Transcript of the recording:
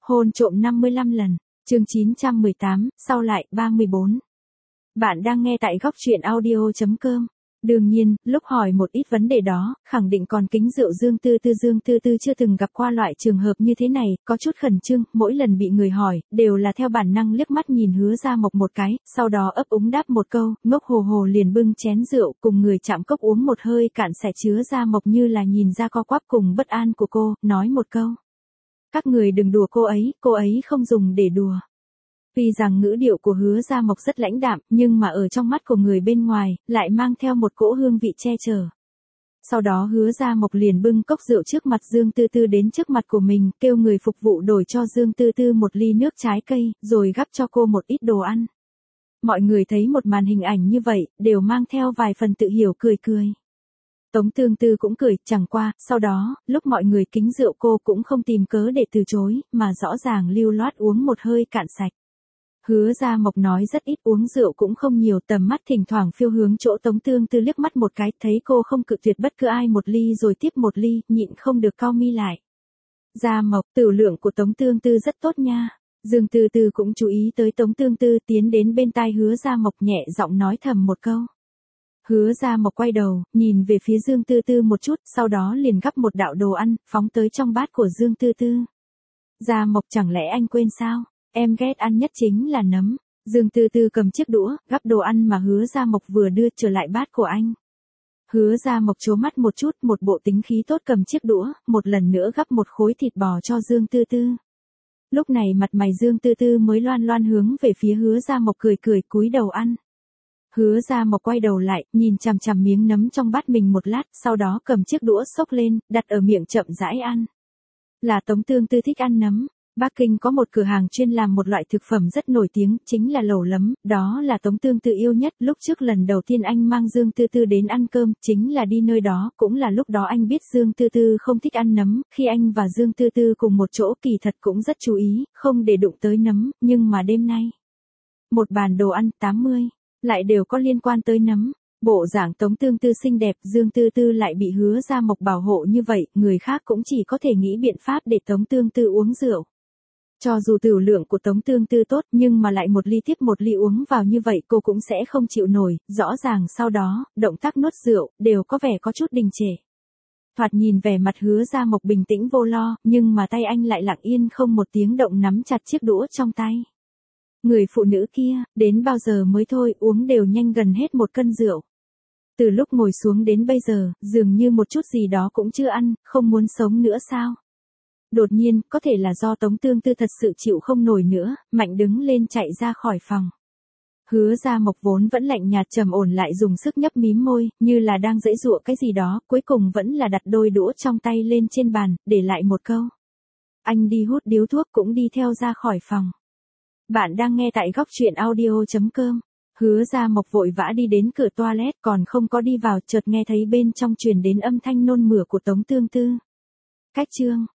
Hôn trộm 55 lần. Chương 918, sau lại 34. Bạn đang nghe tại góc truyện audio.com. Đương nhiên, lúc hỏi một ít vấn đề đó, khẳng định còn kính rượu Dương Tư Tư chưa từng gặp qua loại trường hợp như thế này, có chút khẩn trương, mỗi lần bị người hỏi, đều là theo bản năng liếc mắt nhìn Hứa Gia Mộc một cái, sau đó ấp úng đáp một câu, ngốc hồ hồ liền bưng chén rượu, cùng người chạm cốc uống một hơi cạn sẻ. Hứa Gia Mộc như là nhìn ra co quắp cùng bất an của cô, nói một câu. Các người đừng đùa cô ấy không dùng để đùa. Tuy rằng ngữ điệu của Hứa Gia Mộc rất lãnh đạm, nhưng mà ở trong mắt của người bên ngoài, lại mang theo một cỗ hương vị che chở. Sau đó Hứa Gia Mộc liền bưng cốc rượu trước mặt Dương Tư Tư đến trước mặt của mình, kêu người phục vụ đổi cho Dương Tư Tư một ly nước trái cây, rồi gắp cho cô một ít đồ ăn. Mọi người thấy một màn hình ảnh như vậy, đều mang theo vài phần tự hiểu cười cười. Tống Tương Tư cũng cười, chẳng qua, sau đó, lúc mọi người kính rượu cô cũng không tìm cớ để từ chối, mà rõ ràng lưu loát uống một hơi cạn sạch. Hứa Gia Mộc nói rất ít, uống rượu cũng không nhiều, tầm mắt thỉnh thoảng phiêu hướng chỗ Tống Tương Tư liếc mắt một cái, thấy cô không cự tuyệt bất cứ ai một ly rồi tiếp một ly, nhịn không được cau mi lại. Gia Mộc, tiểu lượng của Tống Tương Tư rất tốt nha. Dương Tư Tư cũng chú ý tới Tống Tương Tư, tiến đến bên tai Hứa Gia Mộc nhẹ giọng nói thầm một câu. Hứa Gia Mộc quay đầu, nhìn về phía Dương Tư Tư một chút, sau đó liền gắp một đạo đồ ăn, phóng tới trong bát của Dương Tư Tư. Gia Mộc, chẳng lẽ anh quên sao? Em ghét ăn nhất chính là nấm. Dương Tư Tư cầm chiếc đũa, gắp đồ ăn mà Hứa Gia Mộc vừa đưa trở lại bát của anh. Hứa Gia Mộc trố mắt một chút, một bộ tính khí tốt cầm chiếc đũa, một lần nữa gắp một khối thịt bò cho Dương Tư Tư. Lúc này mặt mày Dương Tư Tư mới loan loan hướng về phía Hứa Gia Mộc cười cười cúi đầu ăn. Hứa Gia Mộc quay đầu lại, nhìn chằm chằm miếng nấm trong bát mình một lát, sau đó cầm chiếc đũa xốc lên, đặt ở miệng chậm rãi ăn. Là Tống Tương Tư thích ăn nấm. Bắc Kinh có một cửa hàng chuyên làm một loại thực phẩm rất nổi tiếng, chính là lẩu nấm, đó là Tống Tương Tư yêu nhất. Lúc trước lần đầu tiên anh mang Dương Tư Tư đến ăn cơm, chính là đi nơi đó, cũng là lúc đó anh biết Dương Tư Tư không thích ăn nấm, khi anh và Dương Tư Tư cùng một chỗ kỳ thật cũng rất chú ý, không để đụng tới nấm, nhưng mà đêm nay, một bàn đồ ăn 80, lại đều có liên quan tới nấm. Bộ dạng Tống Tương Tư xinh đẹp, Dương Tư Tư lại bị Hứa Gia Mộc bảo hộ như vậy, người khác cũng chỉ có thể nghĩ biện pháp để Tống Tương Tư uống rượu. Cho dù tiểu lượng của Tống Tương Tư tốt, nhưng mà lại một ly tiếp một ly uống vào như vậy cô cũng sẽ không chịu nổi, rõ ràng sau đó, động tác nuốt rượu, đều có vẻ có chút đình trệ. Thoạt nhìn vẻ mặt Hứa Gia Mộc bình tĩnh vô lo, nhưng mà tay anh lại lặng yên không một tiếng động nắm chặt chiếc đũa trong tay. Người phụ nữ kia, đến bao giờ mới thôi, uống đều nhanh gần hết một cân rượu. Từ lúc ngồi xuống đến bây giờ, dường như một chút gì đó cũng chưa ăn, không muốn sống nữa sao? Đột nhiên, có thể là do Tống Tương Tư thật sự chịu không nổi nữa, mạnh đứng lên chạy ra khỏi phòng. Hứa Gia Mộc vốn vẫn lạnh nhạt trầm ổn lại dùng sức nhấp mím môi, như là đang giãy giụa cái gì đó, cuối cùng vẫn là đặt đôi đũa trong tay lên trên bàn, để lại một câu. Anh đi hút điếu thuốc cũng đi theo ra khỏi phòng. Bạn đang nghe tại góc truyện audio.com. Hứa Gia Mộc vội vã đi đến cửa toilet, còn không có đi vào, chợt nghe thấy bên trong truyền đến âm thanh nôn mửa của Tống Tương Tư. Cách chương